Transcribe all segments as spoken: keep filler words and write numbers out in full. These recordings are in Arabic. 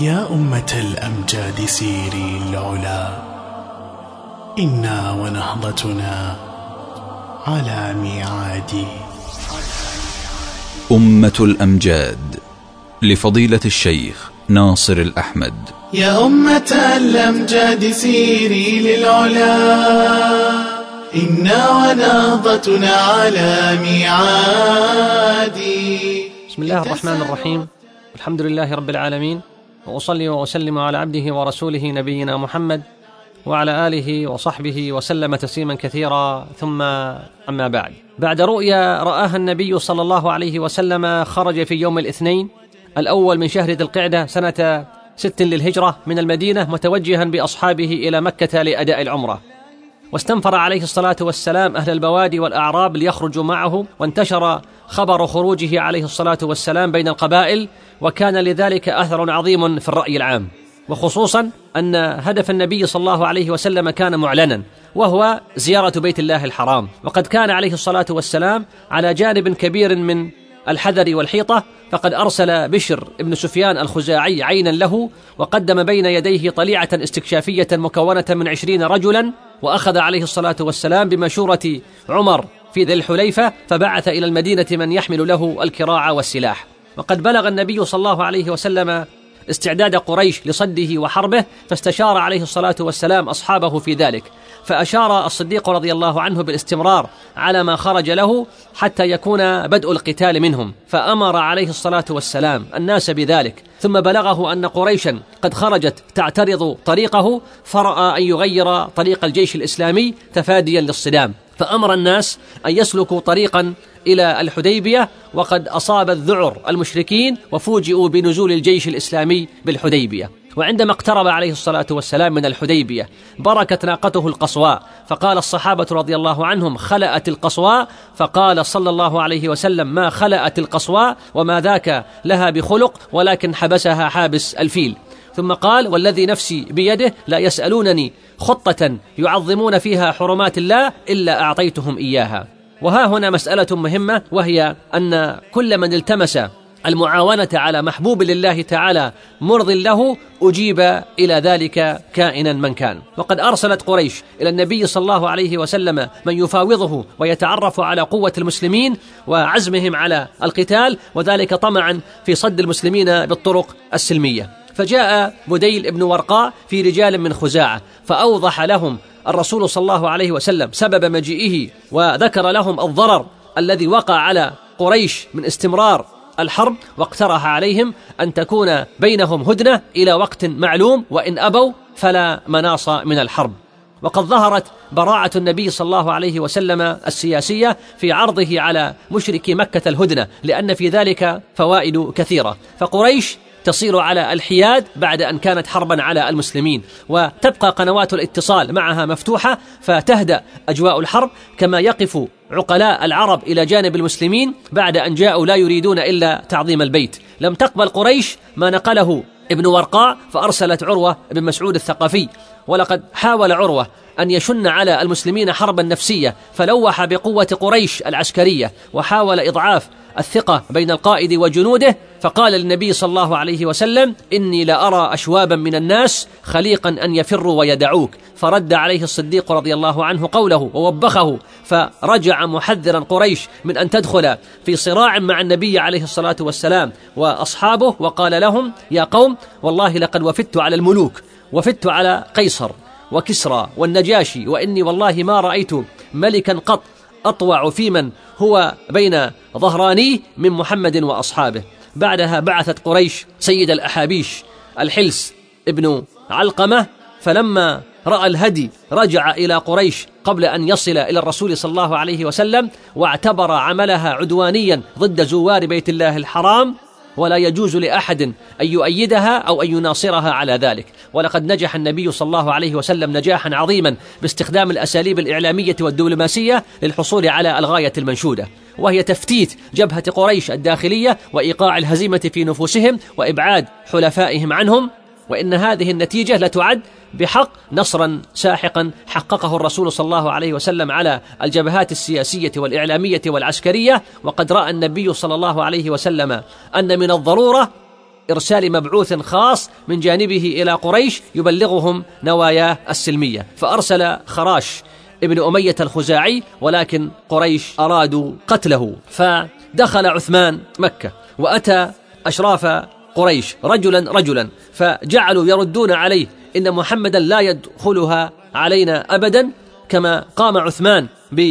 يا أمة الأمجاد سيري العلا، إنا ونهضتنا على ميعاد. أمة الأمجاد لفضيلة الشيخ ناصر الأحمد. يا أمة الأمجاد سيري للعلا، إنا ونهضتنا على ميعاد. بسم الله الرحمن الرحيم، الحمد لله رب العالمين، وأصلي وأسلم على عبده ورسوله نبينا محمد وعلى آله وصحبه وسلم تسليما كثيرا، ثم أما بعد. بعد رؤيا رآها النبي صلى الله عليه وسلم خرج في يوم الاثنين الأول من شهر ذي القعدة سنة ست للهجرة من المدينة متوجها بأصحابه إلى مكة لأداء العمرة، واستنفر عليه الصلاة والسلام أهل البوادي والأعراب ليخرجوا معه، وانتشر خبر خروجه عليه الصلاة والسلام بين القبائل، وكان لذلك أثر عظيم في الرأي العام، وخصوصا أن هدف النبي صلى الله عليه وسلم كان معلنا، وهو زيارة بيت الله الحرام. وقد كان عليه الصلاة والسلام على جانب كبير من الحذر والحيطة، فقد أرسل بشر ابن سفيان الخزاعي عينا له، وقدم بين يديه طليعة استكشافية مكونة من عشرين رجلا، وأخذ عليه الصلاة والسلام بمشورة عمر في ذي الحليفة، فبعث إلى المدينة من يحمل له الكراع والسلاح. وقد بلغ النبي صلى الله عليه وسلم استعداد قريش لصده وحربه، فاستشار عليه الصلاة والسلام أصحابه في ذلك، فأشار الصديق رضي الله عنه بالاستمرار على ما خرج له حتى يكون بدء القتال منهم، فأمر عليه الصلاة والسلام الناس بذلك. ثم بلغه أن قريشا قد خرجت تعترض طريقه، فرأى أن يغير طريق الجيش الإسلامي تفاديا للصدام، فأمر الناس أن يسلكوا طريقا إلى الحديبية، وقد أصاب الذعر المشركين وفوجئوا بنزول الجيش الإسلامي بالحديبية. وعندما اقترب عليه الصلاة والسلام من الحديبية بركت ناقته القصواء، فقال الصحابة رضي الله عنهم: خلأت القصواء، فقال صلى الله عليه وسلم: ما خلأت القصواء وما ذاك لها بخلق، ولكن حبسها حابس الفيل. ثم قال: والذي نفسي بيده لا يسألونني خطة يعظمون فيها حرمات الله إلا أعطيتهم إياها. وها هنا مسألة مهمة، وهي أن كل من التمس المعاونة على محبوب لله تعالى مرض له أجيب إلى ذلك كائنا من كان. وقد أرسلت قريش إلى النبي صلى الله عليه وسلم من يفاوضه ويتعرف على قوة المسلمين وعزمهم على القتال، وذلك طمعا في صد المسلمين بالطرق السلمية. فجاء بديل ابن ورقاء في رجال من خزاعة، فأوضح لهم الرسول صلى الله عليه وسلم سبب مجيئه، وذكر لهم الضرر الذي وقع على قريش من استمرار الحرب، واقترح عليهم أن تكون بينهم هدنة إلى وقت معلوم، وإن أبوا فلا مناص من الحرب. وقد ظهرت براعة النبي صلى الله عليه وسلم السياسية في عرضه على مشركي مكة الهدنة، لأن في ذلك فوائد كثيرة. فقريش تصير على الحياد بعد أن كانت حربا على المسلمين، وتبقى قنوات الاتصال معها مفتوحة، فتهدأ أجواء الحرب، كما يقف عقلاء العرب إلى جانب المسلمين بعد أن جاءوا لا يريدون إلا تعظيم البيت. لم تقبل قريش ما نقله ابن ورقاء، فأرسلت عروة بن مسعود الثقفي، ولقد حاول عروة أن يشن على المسلمين حربا نفسية، فلوح بقوة قريش العسكرية، وحاول إضعاف الثقة بين القائد وجنوده، فقال للنبي صلى الله عليه وسلم: إني لأرى أشوابا من الناس خليقا أن يفروا ويدعوك. فرد عليه الصديق رضي الله عنه قوله ووبخه، فرجع محذرا قريش من أن تدخل في صراع مع النبي عليه الصلاة والسلام وأصحابه، وقال لهم: يا قوم، والله لقد وفدت على الملوك، وفدت على قيصر وكسرى والنجاشي، وإني والله ما رأيت ملكا قط أطوع في من هو بين ظهراني من محمد وأصحابه. بعدها بعثت قريش سيد الأحابيش الحلس ابن علقمة، فلما رأى الهدي رجع إلى قريش قبل أن يصل إلى الرسول صلى الله عليه وسلم، واعتبر عملها عدوانيا ضد زوار بيت الله الحرام، ولا يجوز لأحد أن يؤيدها أو أن يناصرها على ذلك. ولقد نجح النبي صلى الله عليه وسلم نجاحا عظيما باستخدام الأساليب الإعلامية والدبلوماسية للحصول على الغاية المنشودة، وهي تفتيت جبهة قريش الداخلية وإيقاع الهزيمة في نفوسهم وإبعاد حلفائهم عنهم. وإن هذه النتيجة لتعد بحق نصرا ساحقا حققه الرسول صلى الله عليه وسلم على الجبهات السياسية والإعلامية والعسكرية. وقد رأى النبي صلى الله عليه وسلم أن من الضرورة إرسال مبعوث خاص من جانبه إلى قريش يبلغهم نواياه السلمية، فأرسل خراش ابن أمية الخزاعي، ولكن قريش أرادوا قتله، فدخل عثمان مكة وأتى أشراف قريش رجلا رجلا، فجعلوا يردون عليه إن محمدا لا يدخلها علينا أبدا، كما قام عثمان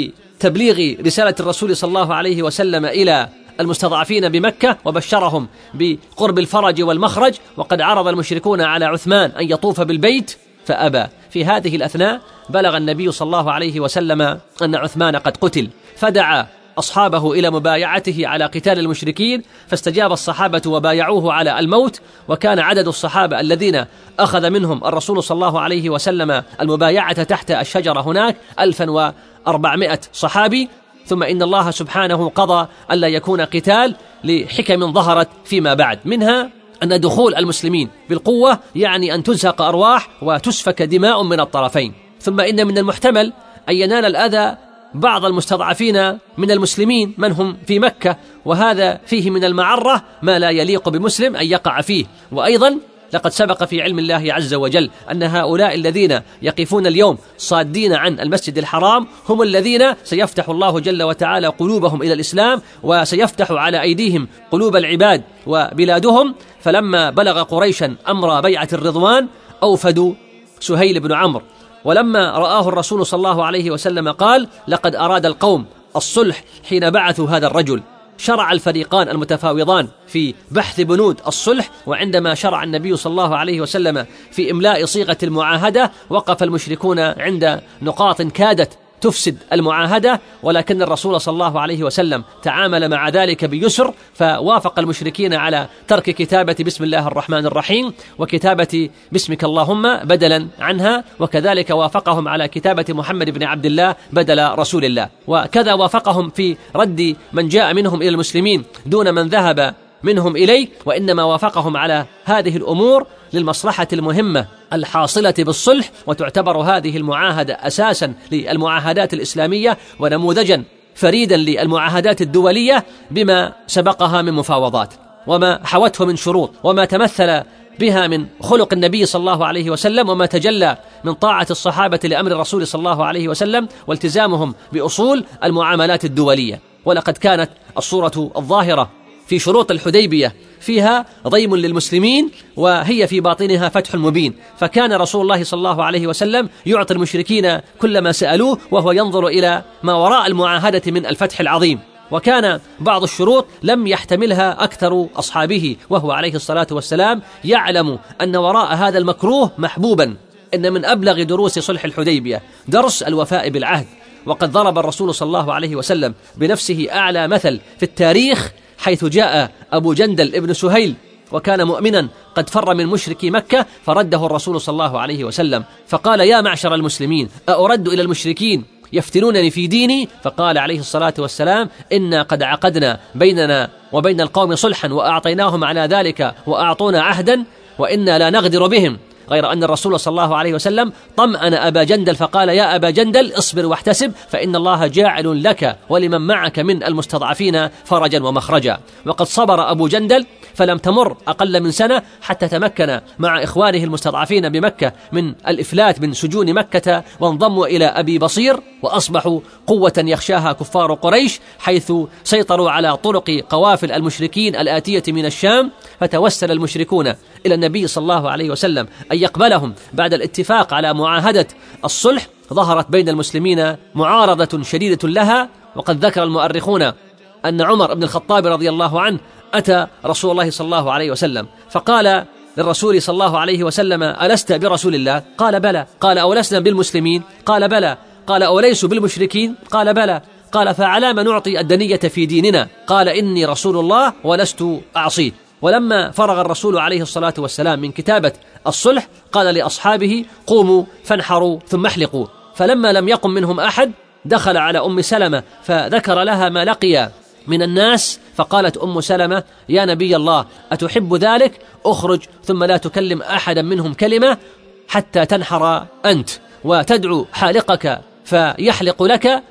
بتبليغ رسالة الرسول صلى الله عليه وسلم إلى المستضعفين بمكة وبشرهم بقرب الفرج والمخرج، وقد عرض المشركون على عثمان أن يطوف بالبيت فأبى. في هذه الأثناء بلغ النبي صلى الله عليه وسلم أن عثمان قد قتل، فدعا أصحابه إلى مبايعته على قتال المشركين، فاستجاب الصحابة وبايعوه على الموت، وكان عدد الصحابة الذين أخذ منهم الرسول صلى الله عليه وسلم المبايعة تحت الشجرة هناك ألفا وأربعمائة صحابي. ثم إن الله سبحانه قضى ألا يكون قتال لحكم ظهرت فيما بعد، منها أن دخول المسلمين بالقوة يعني أن تزهق أرواح وتسفك دماء من الطرفين. ثم إن من المحتمل أن ينال الأذى بعض المستضعفين من المسلمين من هم في مكة، وهذا فيه من المعرة ما لا يليق بمسلم أن يقع فيه. وأيضا لقد سبق في علم الله عز وجل أن هؤلاء الذين يقفون اليوم صادين عن المسجد الحرام هم الذين سيفتح الله جل وتعالى قلوبهم إلى الإسلام، وسيفتح على أيديهم قلوب العباد وبلادهم. فلما بلغ قريشا أمر بيعة الرضوان أوفدوا سهيل بن عمرو، ولما رآه الرسول صلى الله عليه وسلم قال: لقد أراد القوم الصلح حين بعثوا هذا الرجل. شرع الفريقان المتفاوضان في بحث بنود الصلح، وعندما شرع النبي صلى الله عليه وسلم في إملاء صيغة المعاهدة وقف المشركون عند نقاط كادت تفسد المعاهدة، ولكن الرسول صلى الله عليه وسلم تعامل مع ذلك بيسر، فوافق المشركين على ترك كتابة بسم الله الرحمن الرحيم وكتابة باسمك اللهم بدلا عنها، وكذلك وافقهم على كتابة محمد بن عبد الله بدل رسول الله، وكذا وافقهم في رد من جاء منهم إلى المسلمين دون من ذهب منهم إليه، وإنما وافقهم على هذه الأمور للمصلحة المهمة الحاصلة بالصلح. وتعتبر هذه المعاهدة أساسا للمعاهدات الإسلامية ونموذجا فريدا للمعاهدات الدولية بما سبقها من مفاوضات وما حوته من شروط وما تمثل بها من خلق النبي صلى الله عليه وسلم، وما تجلى من طاعة الصحابة لأمر الرسول صلى الله عليه وسلم والتزامهم بأصول المعاملات الدولية. ولقد كانت الصورة الظاهرة في شروط الحديبية فيها ضيم للمسلمين، وهي في باطنها فتح مبين، فكان رسول الله صلى الله عليه وسلم يعطي المشركين كل ما سألوه، وهو ينظر إلى ما وراء المعاهدة من الفتح العظيم. وكان بعض الشروط لم يحتملها أكثر أصحابه، وهو عليه الصلاة والسلام يعلم أن وراء هذا المكروه محبوبا. إن من أبلغ دروس صلح الحديبية درس الوفاء بالعهد، وقد ضرب الرسول صلى الله عليه وسلم بنفسه أعلى مثل في التاريخ، حيث جاء أبو جندل ابن سهيل وكان مؤمنا قد فر من مشركي مكة، فرده الرسول صلى الله عليه وسلم فقال: يا معشر المسلمين، أأرد إلى المشركين يفتنونني في ديني؟ فقال عليه الصلاة والسلام: إنا قد عقدنا بيننا وبين القوم صلحا وأعطيناهم على ذلك وأعطونا عهدا، وإنا لا نغدر بهم. غير أن الرسول صلى الله عليه وسلم طمأن أبا جندل فقال: يا أبا جندل، اصبر واحتسب، فإن الله جاعل لك ولمن معك من المستضعفين فرجا ومخرجا. وقد صبر أبو جندل، فلم تمر أقل من سنة حتى تمكن مع إخوانه المستضعفين بمكة من الإفلات من سجون مكة، وانضموا إلى أبي بصير، وأصبحوا قوة يخشاها كفار قريش، حيث سيطروا على طرق قوافل المشركين الآتية من الشام. فتوسل المشركون إلى النبي صلى الله عليه وسلم أن يقبلهم بعد الاتفاق على معاهدة الصلح. ظهرت بين المسلمين معارضة شديدة لها، وقد ذكر المؤرخون أن عمر بن الخطاب رضي الله عنه أتى رسول الله صلى الله عليه وسلم فقال للرسول صلى الله عليه وسلم: ألست برسول الله؟ قال: بلى. قال: أولسنا بالمسلمين؟ قال: بلى. قال: أوليسوا بالمشركين؟ قال: بلى. قال: فعلى ما نعطي الدنية في ديننا؟ قال: إني رسول الله ولست أعصيه. ولما فرغ الرسول عليه الصلاة والسلام من كتابة الصلح قال لأصحابه: قوموا فانحروا ثم احلقوا. فلما لم يقم منهم أحد دخل على أم سلمة فذكر لها ما لقي من الناس، فقالت أم سلمة: يا نبي الله، أتحب ذلك؟ أخرج ثم لا تكلم أحدا منهم كلمة حتى تنحر أنت، وتدعو حالقك فيحلق لك،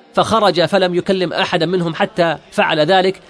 فخرج فلم يكلم أحدا منهم حتى فعل ذلك،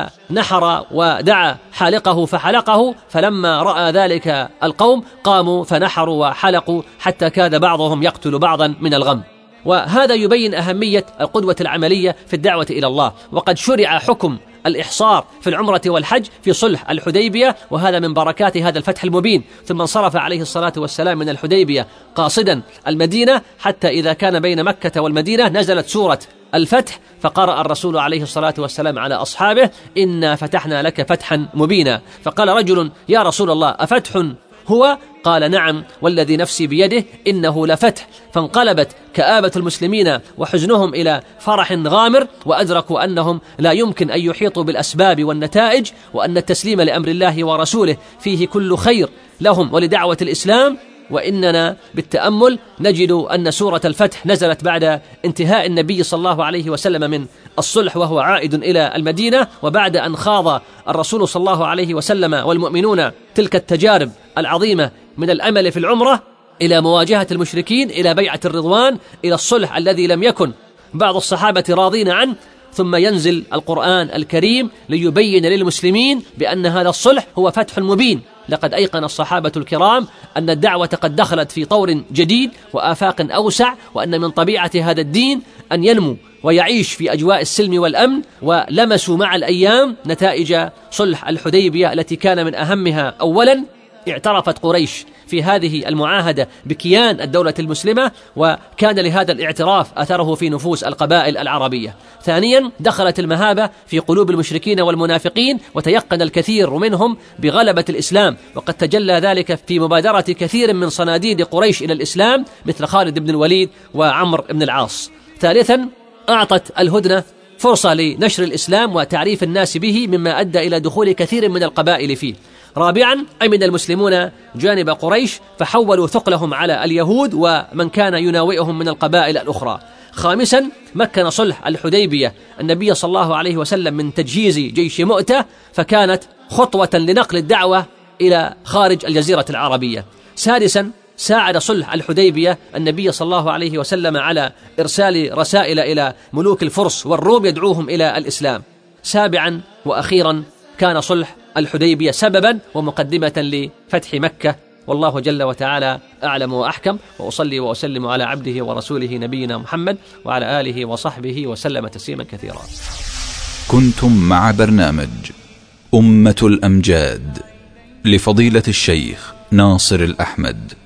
فنحر ودعا حالقه فحلقه، فلما رأى ذلك القوم قاموا فنحروا وحلقوا حتى كاد بعضهم يقتل بعضا من الغم. وهذا يبين أهمية القدوة العملية في الدعوة إلى الله. وقد شرع حكم الإحصار في العمرة والحج في صلح الحديبية، وهذا من بركات هذا الفتح المبين. ثم انصرف عليه الصلاة والسلام من الحديبية قاصدا المدينة، حتى إذا كان بين مكة والمدينة نزلت سورة الفتح، فقرأ الرسول عليه الصلاة والسلام على أصحابه: إنا فتحنا لك فتحا مبينا. فقال رجل: يا رسول الله أفتح هو؟ قال: نعم والذي نفسي بيده إنه لفتح. فانقلبت كآبة المسلمين وحزنهم إلى فرح غامر، وأدركوا أنهم لا يمكن أن يحيطوا بالأسباب والنتائج، وأن التسليم لأمر الله ورسوله فيه كل خير لهم ولدعوة الإسلام. وإننا بالتأمل نجد أن سورة الفتح نزلت بعد انتهاء النبي صلى الله عليه وسلم من الصلح وهو عائد إلى المدينة، وبعد أن خاض الرسول صلى الله عليه وسلم والمؤمنون تلك التجارب العظيمة من الأمل في العمرة إلى مواجهة المشركين، إلى بيعة الرضوان، إلى الصلح الذي لم يكن بعض الصحابة راضين عنه. ثم ينزل القرآن الكريم ليبين للمسلمين بأن هذا الصلح هو فتح مبين. لقد أيقن الصحابة الكرام أن الدعوة قد دخلت في طور جديد وآفاق أوسع، وأن من طبيعة هذا الدين أن ينمو ويعيش في أجواء السلم والأمن. ولمسوا مع الأيام نتائج صلح الحديبية التي كان من أهمها: أولا، اعترفت قريش في هذه المعاهدة بكيان الدولة المسلمة، وكان لهذا الاعتراف أثره في نفوس القبائل العربية. ثانيا، دخلت المهابة في قلوب المشركين والمنافقين، وتيقن الكثير منهم بغلبة الإسلام، وقد تجلى ذلك في مبادرة كثير من صناديد قريش إلى الإسلام مثل خالد بن الوليد وعمر بن العاص. ثالثا، أعطت الهدنة فرصة لنشر الإسلام وتعريف الناس به، مما أدى إلى دخول كثير من القبائل فيه. رابعا، أمن المسلمون جانب قريش فحولوا ثقلهم على اليهود ومن كان يناوئهم من القبائل الأخرى. خامسا، مكن صلح الحديبية النبي صلى الله عليه وسلم من تجهيز جيش مؤتة، فكانت خطوة لنقل الدعوة إلى خارج الجزيرة العربية. سادسا، ساعد صلح الحديبية النبي صلى الله عليه وسلم على إرسال رسائل إلى ملوك الفرس والروم يدعوهم إلى الإسلام. سابعا وأخيرا، كان صلح الحديبية سببا ومقدمة لفتح مكة، والله جل وتعالى أعلم وأحكم. وأصلي وأسلم على عبده ورسوله نبينا محمد وعلى آله وصحبه وسلم تسليما كثيرا. كنتم مع برنامج أمة الأمجاد لفضيلة الشيخ ناصر الأحمد.